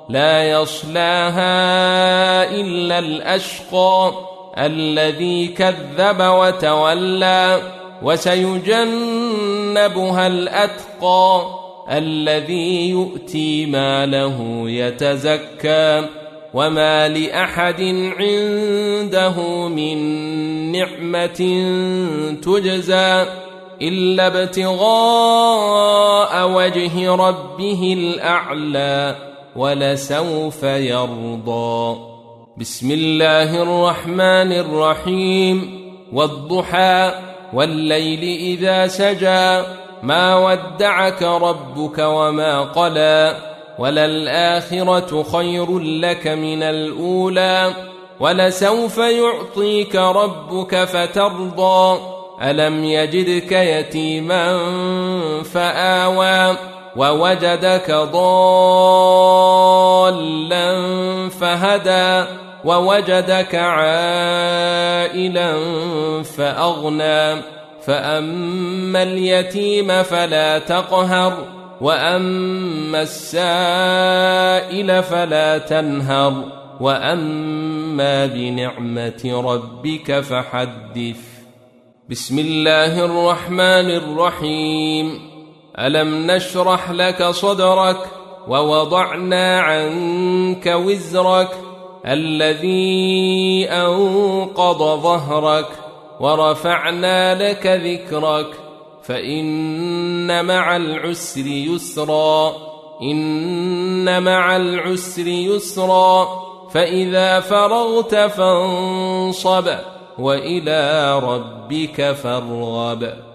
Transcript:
لا يصلاها إلا الأشقى الذي كذب وتولى وسيجنبها الأتقى الذي يؤتي ماله يتزكى وما لأحد عنده من نعمة تجزى إلا ابتغاء وجه ربه الأعلى ولسوف يرضى. بسم الله الرحمن الرحيم. والضحى والليل إذا سجى ما ودعك ربك وما قلى وللآخرة خير لك من الأولى ولسوف يعطيك ربك فترضى ألم يجدك يتيما فآوى ووجدك ضالا فهدى ووجدك عائلا فأغنى فأما اليتيم فلا تقهر وأما السائل فلا تنهر وأما بنعمة ربك فحدث. بسم الله الرحمن الرحيم. ألم نشرح لك صدرك ووضعنا عنك وزرك الذي أنقض ظهرك ورفعنا لك ذكرك فإن مع العسر يسرا إن مع العسر يسرا فإذا فرغت فانصب وإلى ربك فارغب.